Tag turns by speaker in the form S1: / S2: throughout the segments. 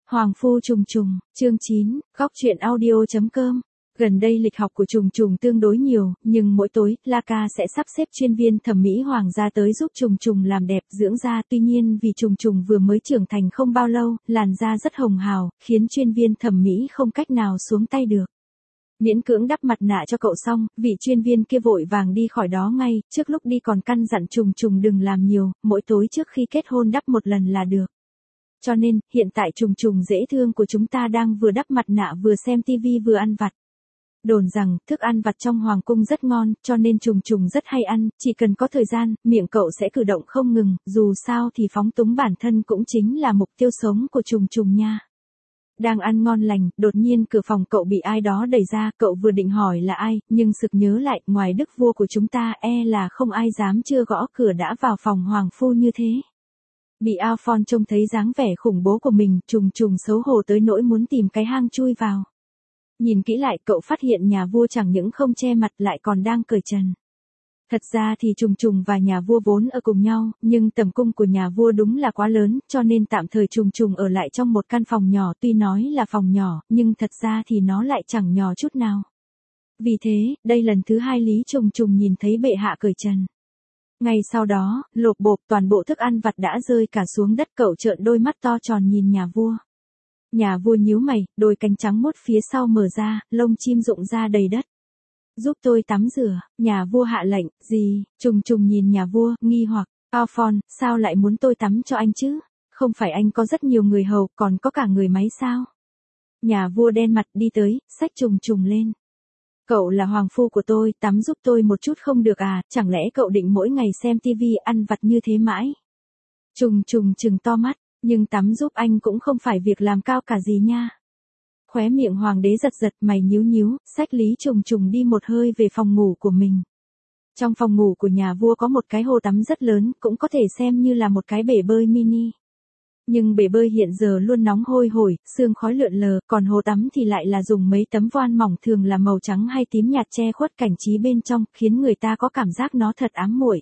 S1: Hoàng phu trùng trùng, chương 9, góc truyện audio.com. Gần đây lịch học của trùng trùng tương đối nhiều, nhưng mỗi tối, La Ca sẽ sắp xếp chuyên viên thẩm mỹ hoàng gia tới giúp trùng trùng làm đẹp dưỡng da. Tuy nhiên vì trùng trùng vừa mới trưởng thành không bao lâu, làn da rất hồng hào, khiến chuyên viên thẩm mỹ không cách nào xuống tay được. Miễn cưỡng đắp mặt nạ cho cậu xong, vị chuyên viên kia vội vàng đi khỏi đó ngay, trước lúc đi còn căn dặn trùng trùng đừng làm nhiều, mỗi tối trước khi kết hôn đắp một lần là được. Cho nên, hiện tại trùng trùng dễ thương của chúng ta đang vừa đắp mặt nạ vừa xem tivi vừa ăn vặt. Đồn rằng, thức ăn vặt trong hoàng cung rất ngon, cho nên trùng trùng rất hay ăn, chỉ cần có thời gian, miệng cậu sẽ cử động không ngừng, dù sao thì phóng túng bản thân cũng chính là mục tiêu sống của trùng trùng nha. Đang ăn ngon lành, đột nhiên cửa phòng cậu bị ai đó đẩy ra, cậu vừa định hỏi là ai, nhưng sực nhớ lại, ngoài đức vua của chúng ta là không ai dám chưa gõ cửa đã vào phòng hoàng phu như thế. Bị Alphonse trông thấy dáng vẻ khủng bố của mình, trùng trùng xấu hổ tới nỗi muốn tìm cái hang chui vào. Nhìn kỹ lại cậu phát hiện nhà vua chẳng những không che mặt lại còn đang cởi trần. Thật ra thì trùng trùng và nhà vua vốn ở cùng nhau, nhưng tầm cung của nhà vua đúng là quá lớn, cho nên tạm thời trùng trùng ở lại trong một căn phòng nhỏ, tuy nói là phòng nhỏ, nhưng thật ra thì nó lại chẳng nhỏ chút nào. Vì thế, đây lần thứ hai Lý trùng trùng nhìn thấy bệ hạ cởi trần. Ngay sau đó, lộp bộp toàn bộ thức ăn vặt đã rơi cả xuống đất, cậu trợn đôi mắt to tròn nhìn nhà vua. Nhà vua nhíu mày, đôi cánh trắng muốt phía sau mở ra, lông chim rụng ra đầy đất. Giúp tôi tắm rửa, nhà vua hạ lệnh. Gì? Trùng trùng nhìn nhà vua, nghi hoặc. Alphonse, sao lại muốn tôi tắm cho anh chứ? Không phải anh có rất nhiều người hầu, còn có cả người máy sao? Nhà vua đen mặt đi tới, xách trùng trùng lên. Cậu là hoàng phu của tôi, tắm giúp tôi một chút không được à, chẳng lẽ cậu định mỗi ngày xem tivi ăn vặt như thế mãi? Trùng trùng trừng to mắt, nhưng tắm giúp anh cũng không phải việc làm cao cả gì nha. Khóe miệng hoàng đế giật giật, mày nhíu nhíu, xách Lý trùng trùng đi một hơi về phòng ngủ của mình. Trong phòng ngủ của nhà vua có một cái hồ tắm rất lớn, cũng có thể xem như là một cái bể bơi mini. Nhưng bể bơi hiện giờ luôn nóng hôi hổi, sương khói lượn lờ, còn hồ tắm thì lại là dùng mấy tấm voan mỏng thường là màu trắng hay tím nhạt che khuất cảnh trí bên trong, khiến người ta có cảm giác nó thật ám muội.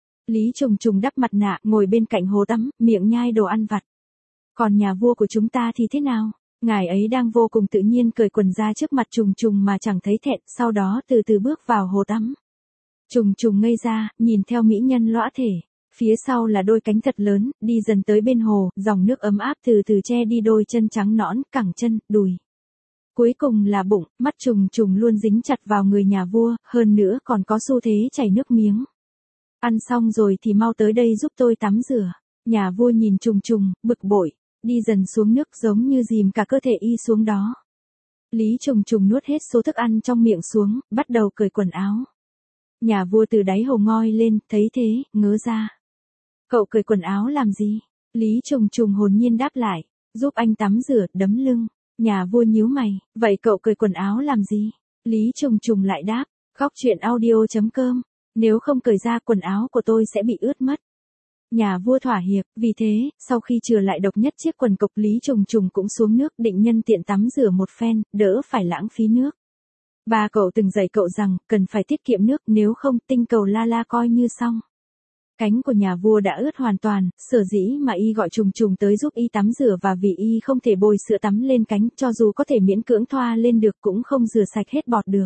S1: Lý trùng trùng đắp mặt nạ, ngồi bên cạnh hồ tắm, miệng nhai đồ ăn vặt. Còn nhà vua của chúng ta thì thế nào? Ngài ấy đang vô cùng tự nhiên cởi quần ra trước mặt trùng trùng mà chẳng thấy thẹn, sau đó từ từ bước vào hồ tắm. Trùng trùng ngây ra, nhìn theo mỹ nhân lõa thể. Phía sau là đôi cánh thật lớn, đi dần tới bên hồ, dòng nước ấm áp từ từ che đi đôi chân trắng nõn, cẳng chân, đùi. Cuối cùng là bụng, mắt trùng trùng luôn dính chặt vào người nhà vua, hơn nữa còn có xu thế chảy nước miếng. Ăn xong rồi thì mau tới đây giúp tôi tắm rửa. Nhà vua nhìn trùng trùng, bực bội, đi dần xuống nước giống như dìm cả cơ thể y xuống đó. Lý trùng trùng nuốt hết số thức ăn trong miệng xuống, bắt đầu cởi quần áo. Nhà vua từ đáy hồ ngoi lên, thấy thế, ngớ ra. Cậu cởi quần áo làm gì? Lý trùng trùng hồn nhiên đáp lại, giúp anh tắm rửa, đấm lưng. Nhà vua nhíu mày, vậy cậu cởi quần áo làm gì? Lý trùng trùng lại đáp, góc truyện audio.com, nếu không cởi ra quần áo của tôi sẽ bị ướt mất. Nhà vua thỏa hiệp, vì thế, sau khi chừa lại độc nhất chiếc quần cộc, Lý trùng trùng cũng xuống nước định nhân tiện tắm rửa một phen, đỡ phải lãng phí nước. Ba cậu từng dạy cậu rằng, cần phải tiết kiệm nước, nếu không tinh cầu la la coi như xong. Cánh của nhà vua đã ướt hoàn toàn, sở dĩ mà y gọi trùng trùng tới giúp y tắm rửa, và vì y không thể bôi sữa tắm lên cánh, cho dù có thể miễn cưỡng thoa lên được cũng không rửa sạch hết bọt được.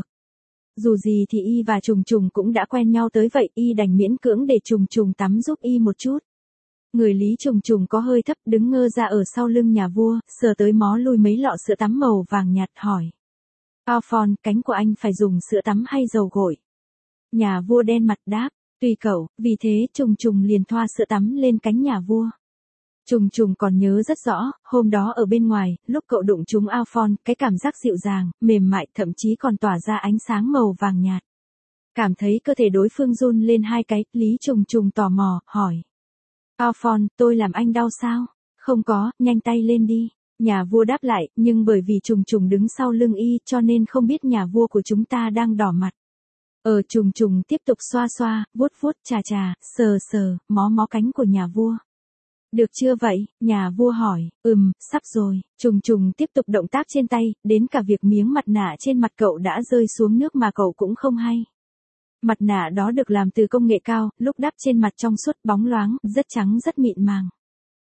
S1: Dù gì thì y và trùng trùng cũng đã quen nhau tới vậy, y đành miễn cưỡng để trùng trùng tắm giúp y một chút. Người Lý trùng trùng có hơi thấp, đứng ngơ ra ở sau lưng nhà vua, sờ tới mó lui mấy lọ sữa tắm màu vàng nhạt, hỏi. Alphonse, cánh của anh phải dùng sữa tắm hay dầu gội? Nhà vua đen mặt đáp, tùy cậu, vì thế trùng trùng liền thoa sữa tắm lên cánh nhà vua. Trùng trùng còn nhớ rất rõ, hôm đó ở bên ngoài, lúc cậu đụng trúng Alphonse, cái cảm giác dịu dàng, mềm mại, thậm chí còn tỏa ra ánh sáng màu vàng nhạt. Cảm thấy cơ thể đối phương run lên hai cái, Lý trùng trùng tò mò, hỏi. Alphonse, tôi làm anh đau sao? Không có, nhanh tay lên đi. Nhà vua đáp lại, nhưng bởi vì trùng trùng đứng sau lưng y, cho nên không biết nhà vua của chúng ta đang đỏ mặt. Trùng trùng tiếp tục xoa xoa, vuốt vuốt, chà chà, sờ sờ, mó mó cánh của nhà vua. Được chưa vậy? Nhà vua hỏi. Sắp rồi. Trùng trùng tiếp tục động tác trên tay, đến cả việc miếng mặt nạ trên mặt cậu đã rơi xuống nước mà cậu cũng không hay. Mặt nạ đó được làm từ công nghệ cao, lúc đắp trên mặt trong suốt bóng loáng, rất trắng rất mịn màng.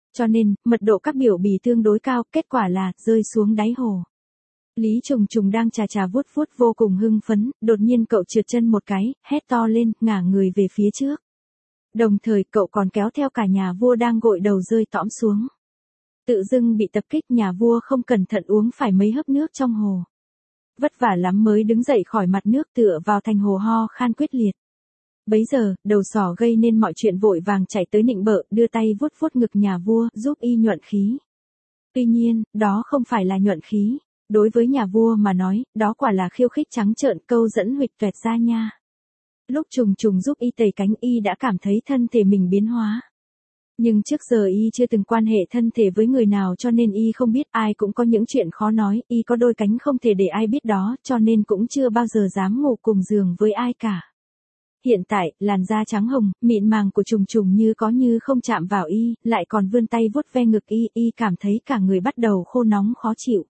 S1: Cho nên, mật độ các biểu bì tương đối cao, kết quả là, rơi xuống đáy hồ. Lý Trùng Trùng đang chà chà vuốt vuốt vô cùng hưng phấn, đột nhiên cậu trượt chân một cái, hét to lên, ngả người về phía trước. Đồng thời cậu còn kéo theo cả nhà vua đang gội đầu rơi tõm xuống. Tự dưng bị tập kích, nhà vua không cẩn thận uống phải mấy hớp nước trong hồ. Vất vả lắm mới đứng dậy khỏi mặt nước, tựa vào thành hồ ho khan quyết liệt. Bấy giờ, đầu sỏ gây nên mọi chuyện vội vàng chạy tới nịnh bợ, đưa tay vuốt vuốt ngực nhà vua, giúp y nhuận khí. Tuy nhiên, đó không phải là nhuận khí. Đối với nhà vua mà nói, đó quả là khiêu khích trắng trợn, câu dẫn huỵch toẹt ra nha. Lúc Trùng Trùng giúp y tẩy cánh, y đã cảm thấy thân thể mình biến hóa. Nhưng trước giờ y chưa từng quan hệ thân thể với người nào, cho nên y không biết, ai cũng có những chuyện khó nói, y có đôi cánh không thể để ai biết đó, cho nên cũng chưa bao giờ dám ngủ cùng giường với ai cả. Hiện tại, làn da trắng hồng, mịn màng của Trùng Trùng như có như không chạm vào y, lại còn vươn tay vuốt ve ngực y cảm thấy cả người bắt đầu khô nóng khó chịu.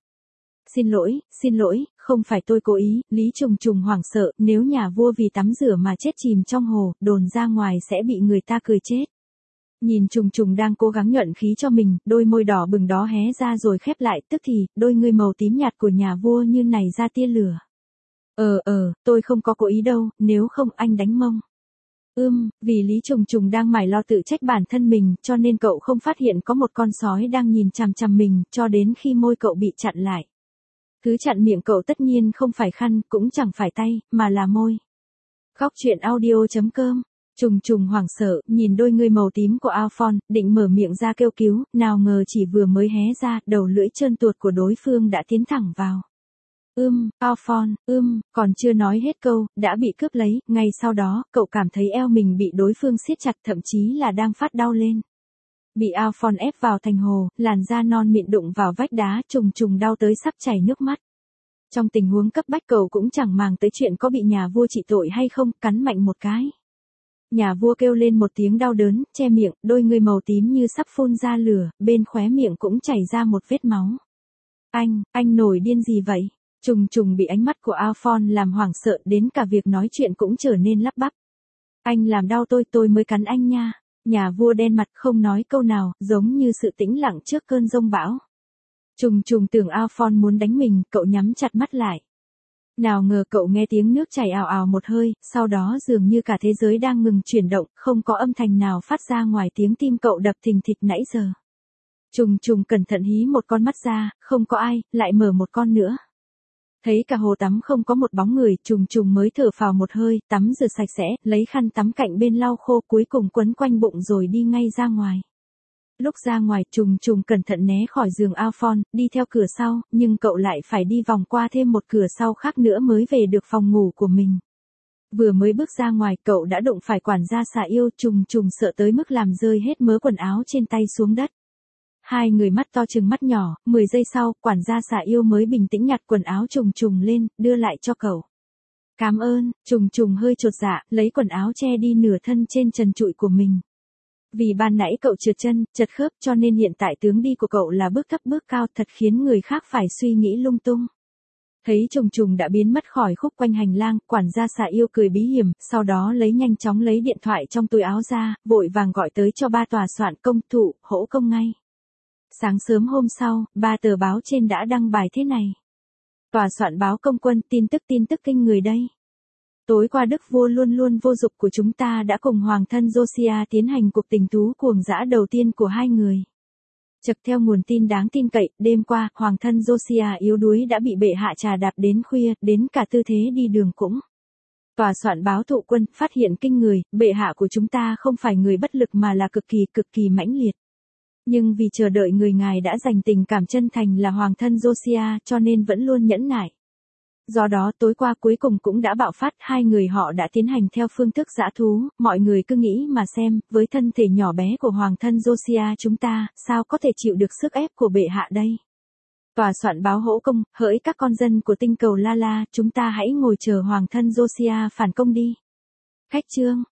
S1: Xin lỗi, không phải tôi cố ý, Lý Trùng Trùng hoảng sợ, nếu nhà vua vì tắm rửa mà chết chìm trong hồ, đồn ra ngoài sẽ bị người ta cười chết. Nhìn Trùng Trùng đang cố gắng nhuận khí cho mình, đôi môi đỏ bừng đó hé ra rồi khép lại, tức thì, đôi ngươi màu tím nhạt của nhà vua như nảy ra tia lửa. Tôi không có cố ý đâu, nếu không anh đánh mông. Vì Lý Trùng Trùng đang mải lo tự trách bản thân mình, cho nên cậu không phát hiện có một con sói đang nhìn chằm chằm mình, cho đến khi môi cậu bị chặn lại. Thứ chặn miệng cậu tất nhiên không phải khăn, cũng chẳng phải tay, mà là môi. Góc truyện audio.com. Trùng Trùng hoảng sợ, nhìn đôi ngươi màu tím của Alphonse, định mở miệng ra kêu cứu, nào ngờ chỉ vừa mới hé ra, đầu lưỡi trơn tuột của đối phương đã tiến thẳng vào. Alphonse, còn chưa nói hết câu, đã bị cướp lấy, ngay sau đó, cậu cảm thấy eo mình bị đối phương siết chặt, thậm chí là đang phát đau lên. Bị Alphonse ép vào thành hồ, làn da non mịn đụng vào vách đá, Trùng Trùng đau tới sắp chảy nước mắt. Trong tình huống cấp bách cậu cũng chẳng màng tới chuyện có bị nhà vua trị tội hay không, cắn mạnh một cái. Nhà vua kêu lên một tiếng đau đớn, che miệng, đôi người màu tím như sắp phun ra lửa, bên khóe miệng cũng chảy ra một vết máu. Anh nổi điên gì vậy? Trùng Trùng bị ánh mắt của Alphonse làm hoảng sợ, đến cả việc nói chuyện cũng trở nên lắp bắp. Anh làm đau tôi mới cắn anh nha. Nhà vua đen mặt không nói câu nào, giống như sự tĩnh lặng trước cơn giông bão. Trùng Trùng tưởng Alphonse muốn đánh mình, cậu nhắm chặt mắt lại. Nào ngờ cậu nghe tiếng nước chảy ào ào một hơi, sau đó dường như cả thế giới đang ngừng chuyển động, không có âm thanh nào phát ra ngoài tiếng tim cậu đập thình thịch nãy giờ. Trùng Trùng cẩn thận hí một con mắt ra, không có ai, lại mở một con nữa. Thấy cả hồ tắm không có một bóng người, Trùng Trùng mới thở phào một hơi, tắm rửa sạch sẽ, lấy khăn tắm cạnh bên lau khô, cuối cùng quấn quanh bụng rồi đi ngay ra ngoài. Lúc ra ngoài, Trùng Trùng cẩn thận né khỏi giường Alphonse, đi theo cửa sau, nhưng cậu lại phải đi vòng qua thêm một cửa sau khác nữa mới về được phòng ngủ của mình. Vừa mới bước ra ngoài, cậu đã đụng phải quản gia xà yêu, Trùng Trùng sợ tới mức làm rơi hết mớ quần áo trên tay xuống đất. Hai người mắt to trừng mắt nhỏ, 10 giây sau, quản gia xà yêu mới bình tĩnh nhặt quần áo Trùng Trùng lên, đưa lại cho cậu. Cảm ơn, Trùng Trùng hơi chột dạ, lấy quần áo che đi nửa thân trên trần trụi của mình. Vì ban nãy cậu trượt chân, chật khớp cho nên hiện tại tướng đi của cậu là bước thấp bước cao, thật khiến người khác phải suy nghĩ lung tung. Thấy Trùng Trùng đã biến mất khỏi khúc quanh hành lang, quản gia xà yêu cười bí hiểm, sau đó nhanh chóng lấy điện thoại trong túi áo ra, vội vàng gọi tới cho ba tòa soạn công thụ, hỗ công ngay. Sáng sớm hôm sau, 3 tờ báo trên đã đăng bài thế này. Tòa soạn báo Công quân, tin tức kinh người đây. Tối qua đức vua luôn luôn vô dụng của chúng ta đã cùng hoàng thân Josiah tiến hành cuộc tình tú cuồng dã đầu tiên của hai người. Chật theo nguồn tin đáng tin cậy, đêm qua, hoàng thân Josiah yếu đuối đã bị bệ hạ trà đạp đến khuya, đến cả tư thế đi đường cũng. Tòa soạn báo Thụ Quân phát hiện kinh người, bệ hạ của chúng ta không phải người bất lực mà là cực kỳ mãnh liệt. Nhưng vì chờ đợi người ngài đã dành tình cảm chân thành là hoàng thân Josiah cho nên vẫn luôn nhẫn nại. Do đó tối qua cuối cùng cũng đã bạo phát, hai người họ đã tiến hành theo phương thức dã thú, mọi người cứ nghĩ mà xem, với thân thể nhỏ bé của hoàng thân Josiah chúng ta, sao có thể chịu được sức ép của bệ hạ đây. Tòa soạn báo hỗ công, hỡi các con dân của tinh cầu La La, chúng ta hãy ngồi chờ hoàng thân Josiah phản công đi. Khách chương.